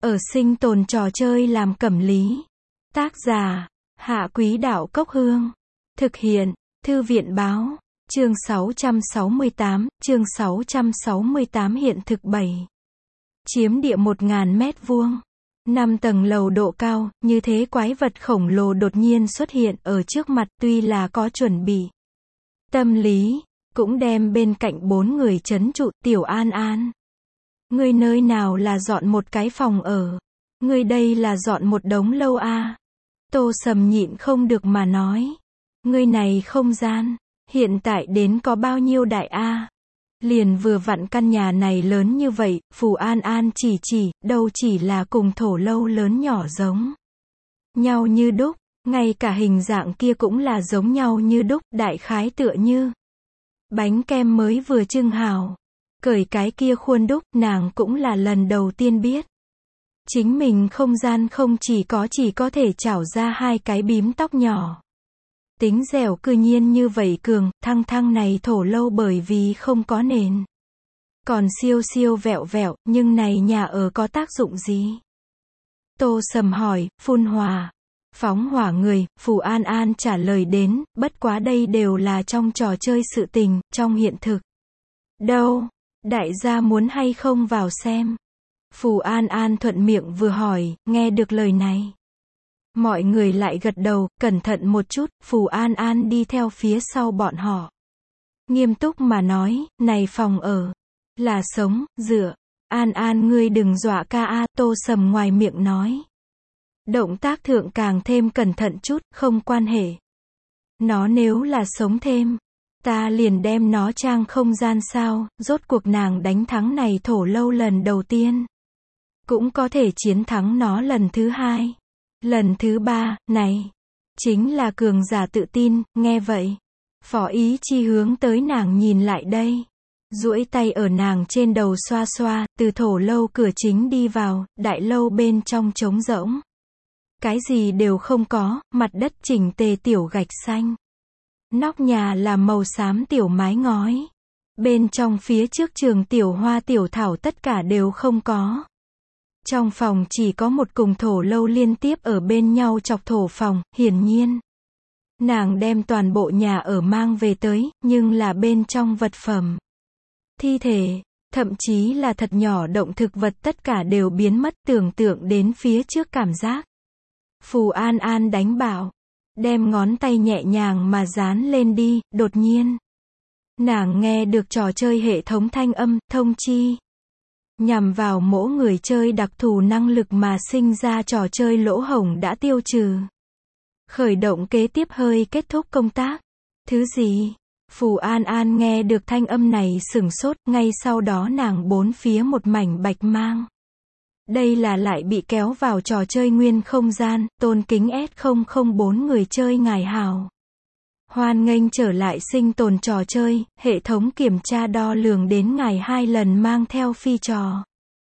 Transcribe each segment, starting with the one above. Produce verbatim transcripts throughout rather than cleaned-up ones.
Ở sinh tồn trò chơi làm cẩm lý. Tác giả, Hạ Quý Đạo Cốc Hương. Thực hiện, Thư viện Báo. Chương sáu trăm sáu mươi tám, chương sáu trăm sáu mươi tám hiện thực bảy. Chiếm địa một nghìn mét vuông. Năm tầng lầu độ cao, như thế quái vật khổng lồ đột nhiên xuất hiện ở trước mặt, tuy là có chuẩn bị tâm lý, cũng đem bên cạnh bốn người trấn trụ. Tiểu An An, ngươi nơi nào là dọn một cái phòng ở, ngươi đây là dọn một đống lâu a? À? Tô Sầm nhịn không được mà nói, ngươi này không gian, hiện tại đến có bao nhiêu đại a? À? Liền vừa vặn căn nhà này lớn như vậy, Phù An An chỉ chỉ, đâu chỉ là cùng thổ lâu lớn nhỏ giống nhau như đúc, ngay cả hình dạng kia cũng là giống nhau như đúc, đại khái tựa như bánh kem mới vừa trưng hào. Cởi cái kia khuôn đúc, nàng cũng là lần đầu tiên biết. Chính mình không gian không chỉ có chỉ có thể chảo ra hai cái bím tóc nhỏ. Tính dẻo cư nhiên như vậy cường, thăng thăng này thổ lâu bởi vì không có nền. Còn siêu siêu vẹo vẹo, nhưng này nhà ở có tác dụng gì? Tô Sầm hỏi, phun hỏa. Phóng hỏa người, Phù An An trả lời đến, bất quá đây đều là trong trò chơi sự tình, trong hiện thực. Đâu? Đại gia muốn hay không vào xem? Phù An An thuận miệng vừa hỏi, nghe được lời này. Mọi người lại gật đầu, cẩn thận một chút, Phù An An đi theo phía sau bọn họ. Nghiêm túc mà nói, này phòng ở, là sống, dựa. An An ngươi đừng dọa ca a, Tô Sầm ngoài miệng nói. Động tác thượng càng thêm cẩn thận chút, không quan hệ. Nó nếu là sống thêm, ta liền đem nó trang không gian sao, rốt cuộc nàng đánh thắng này thổ lâu lần đầu tiên. Cũng có thể chiến thắng nó lần thứ hai. Lần thứ ba, này, chính là cường giả tự tin, nghe vậy. Phó Ý Chi hướng tới nàng nhìn lại đây. Duỗi tay ở nàng trên đầu xoa xoa, từ thổ lâu cửa chính đi vào, đại lâu bên trong trống rỗng. Cái gì đều không có, mặt đất chỉnh tề tiểu gạch xanh. Nóc nhà là màu xám tiểu mái ngói. Bên trong phía trước trường tiểu hoa tiểu thảo tất cả đều không có. Trong phòng chỉ có một cùng thổ lâu liên tiếp ở bên nhau chọc thổ phòng, hiển nhiên. Nàng đem toàn bộ nhà ở mang về tới, nhưng là bên trong vật phẩm. Thi thể, thậm chí là thật nhỏ động thực vật tất cả đều biến mất, tưởng tượng đến phía trước cảm giác. Phù An An đánh bảo, đem ngón tay nhẹ nhàng mà dán lên đi, đột nhiên. Nàng nghe được trò chơi hệ thống thanh âm, thông chi. Nhằm vào mỗi người chơi đặc thù năng lực mà sinh ra trò chơi lỗ hổng đã tiêu trừ. Khởi động kế tiếp hơi kết thúc công tác. Thứ gì? Phù An An nghe được thanh âm này sửng sốt, ngay sau đó nàng bốn phía một mảnh bạch mang. Đây là lại bị kéo vào trò chơi nguyên không gian, tôn kính S không không bốn người chơi ngài hào. Hoan nghênh trở lại sinh tồn trò chơi, hệ thống kiểm tra đo lường đến ngài hai lần mang theo phi trò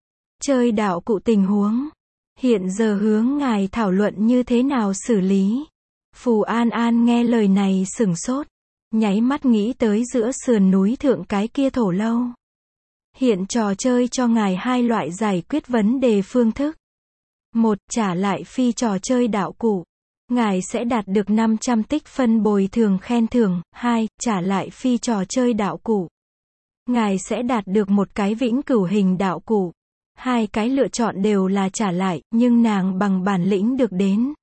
chơi đạo cụ tình huống. Hiện giờ hướng ngài thảo luận như thế nào xử lý. Phù An An nghe lời này sửng sốt, nháy mắt nghĩ tới giữa sườn núi thượng cái kia thổ lâu. Hiện trò chơi cho ngài hai loại giải quyết vấn đề phương thức. Một, trả lại phi trò chơi đạo cụ. Ngài sẽ đạt được năm trăm tích phân bồi thường khen thưởng. Hai, trả lại phi trò chơi đạo cụ. Ngài sẽ đạt được một cái vĩnh cửu hình đạo cụ. Hai cái lựa chọn đều là trả lại, nhưng nàng bằng bản lĩnh được đến.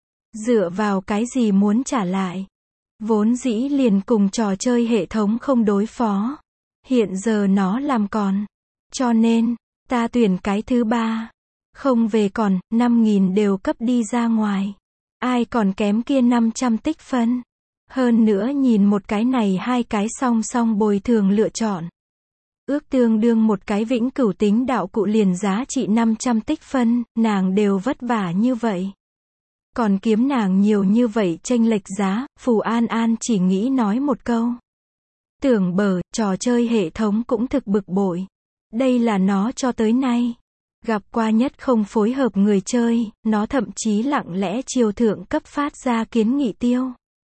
Dựa vào cái gì muốn trả lại? Vốn dĩ liền cùng trò chơi hệ thống không đối phó. Hiện giờ nó làm còn. Cho nên, ta tuyển cái thứ ba. Không về còn, năm nghìn đều cấp đi ra ngoài. Ai còn kém kia năm trăm tích phân. Hơn nữa nhìn một cái này hai cái song song bồi thường lựa chọn. Ước tương đương một cái vĩnh cửu tính đạo cụ liền giá trị năm trăm tích phân, nàng đều vất vả như vậy. Còn kiếm nàng nhiều như vậy chênh lệch giá, Phù An An chỉ nghĩ nói một câu. Tưởng bờ, trò chơi hệ thống cũng thực bực bội. Đây là nó cho tới nay. Gặp qua nhất không phối hợp người chơi, nó thậm chí lặng lẽ chiều thượng cấp phát ra kiến nghị tiêu.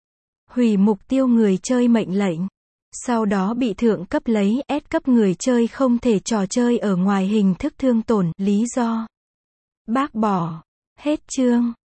Hủy mục tiêu người chơi mệnh lệnh. Sau đó bị thượng cấp lấy S cấp người chơi không thể trò chơi ở ngoài hình thức thương tổn, lý do. Bác bỏ. Hết chương.